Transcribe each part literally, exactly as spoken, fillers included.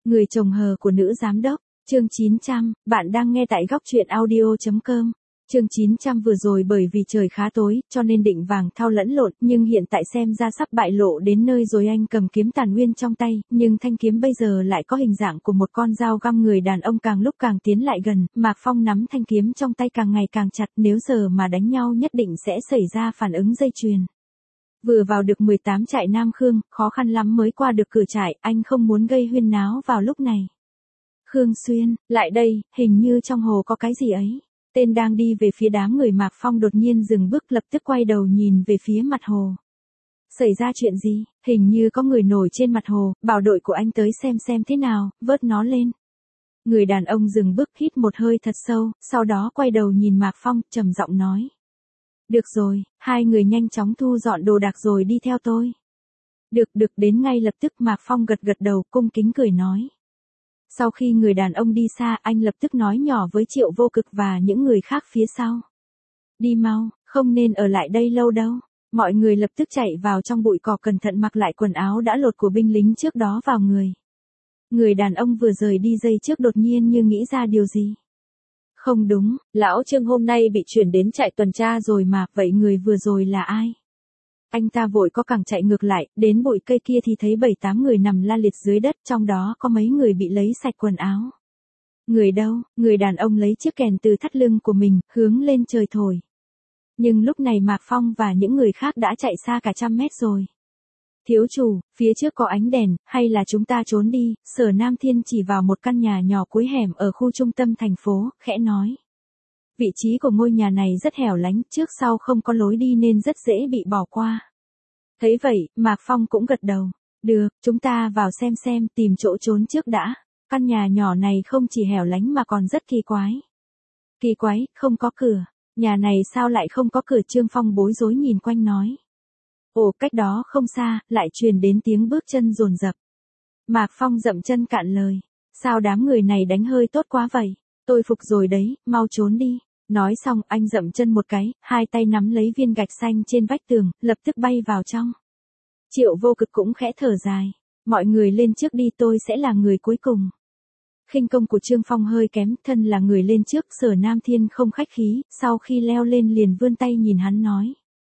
Người chồng hờ của nữ giám đốc, chương chín trăm, bạn đang nghe tại góc truyện audio.com. Chương chín trăm vừa rồi bởi vì trời khá tối, cho nên định vàng thao lẫn lộn, nhưng hiện tại xem ra sắp bại lộ đến nơi rồi. Anh cầm kiếm tàn nguyên trong tay, nhưng thanh kiếm bây giờ lại có hình dạng của một con dao găm. Người đàn ông càng lúc càng tiến lại gần, Mạc Phong nắm thanh kiếm trong tay càng ngày càng chặt, nếu giờ mà đánh nhau nhất định sẽ xảy ra phản ứng dây chuyền. Vừa vào được mười tám trại Nam Khương, khó khăn lắm mới qua được cửa trại, anh không muốn gây huyên náo vào lúc này. Khương Xuyên, lại đây, hình như trong hồ có cái gì ấy. Tên đang đi về phía đám người. Mạc Phong đột nhiên dừng bước, lập tức quay đầu nhìn về phía mặt hồ. Xảy ra chuyện gì? Hình như có người nổi trên mặt hồ, bảo đội của anh tới xem xem thế nào, vớt nó lên. Người đàn ông dừng bước, hít một hơi thật sâu, sau đó quay đầu nhìn Mạc Phong, trầm giọng nói. Được rồi, hai người nhanh chóng thu dọn đồ đạc rồi đi theo tôi. Được được, đến ngay lập tức. Mạc Phong gật gật đầu, cung kính cười nói. Sau khi người đàn ông đi xa, anh lập tức nói nhỏ với Triệu Vô Cực và những người khác phía sau. Đi mau, không nên ở lại đây lâu đâu. Mọi người lập tức chạy vào trong bụi cỏ, cẩn thận mặc lại quần áo đã lột của binh lính trước đó vào người. Người đàn ông vừa rời đi giây trước đột nhiên như nghĩ ra điều gì. Không đúng, lão Trương hôm nay bị chuyển đến trại tuần tra rồi mà, vậy người vừa rồi là ai? Anh ta vội có cẳng chạy ngược lại, đến bụi cây kia thì thấy bảy tám người nằm la liệt dưới đất, trong đó có mấy người bị lấy sạch quần áo. Người đâu? Người đàn ông lấy chiếc kèn từ thắt lưng của mình, hướng lên trời thổi. Nhưng lúc này Mạc Phong và những người khác đã chạy xa cả trăm mét rồi. Thiếu chủ, phía trước có ánh đèn, hay là chúng ta trốn đi? Sở Nam Thiên chỉ vào một căn nhà nhỏ cuối hẻm ở khu trung tâm thành phố, khẽ nói. Vị trí của ngôi nhà này rất hẻo lánh, trước sau không có lối đi nên rất dễ bị bỏ qua. Thấy vậy, Mạc Phong cũng gật đầu. Được, chúng ta vào xem xem, tìm chỗ trốn trước đã. Căn nhà nhỏ này không chỉ hẻo lánh mà còn rất kỳ quái. Kỳ quái, không có cửa. Nhà này sao lại không có cửa? Trương Phong bối rối nhìn quanh nói. Ồ, cách đó không xa, lại truyền đến tiếng bước chân dồn dập. Mạc Phong dậm chân cạn lời. Sao đám người này đánh hơi tốt quá vậy? Tôi phục rồi đấy, mau trốn đi. Nói xong, anh dậm chân một cái, hai tay nắm lấy viên gạch xanh trên vách tường, lập tức bay vào trong. Triệu Vô Cực cũng khẽ thở dài. Mọi người lên trước đi, tôi sẽ là người cuối cùng. Khinh công của Trương Phong hơi kém, thân là người lên trước. Sở Nam Thiên không khách khí, sau khi leo lên liền vươn tay nhìn hắn nói.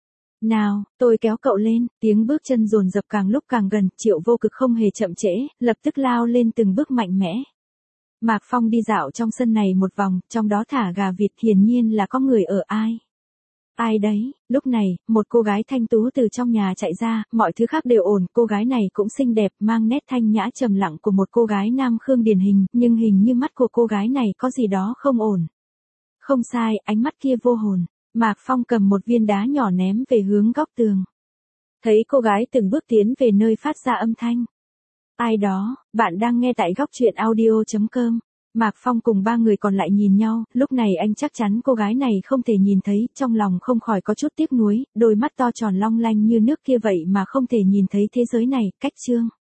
Nào, tôi kéo cậu lên. Tiếng bước chân dồn dập càng lúc càng gần, Triệu Vô Cực không hề chậm trễ, lập tức lao lên từng bước mạnh mẽ. Mạc Phong đi dạo trong sân này một vòng, trong đó thả gà vịt, hiển nhiên là có người ở. Ai? Ai đấy? Lúc này, một cô gái thanh tú từ trong nhà chạy ra, mọi thứ khác đều ổn, cô gái này cũng xinh đẹp, mang nét thanh nhã trầm lặng của một cô gái Nam Khương điển hình, nhưng hình như mắt của cô gái này có gì đó không ổn. Không sai, ánh mắt kia vô hồn. Mạc Phong cầm một viên đá nhỏ ném về hướng góc tường. Thấy cô gái từng bước tiến về nơi phát ra âm thanh. Ai đó? Bạn đang nghe tại góc truyện audio.com. Mạc Phong cùng ba người còn lại nhìn nhau, lúc này anh chắc chắn cô gái này không thể nhìn thấy, trong lòng không khỏi có chút tiếc nuối, đôi mắt to tròn long lanh như nước kia vậy mà không thể nhìn thấy thế giới này. Cách chương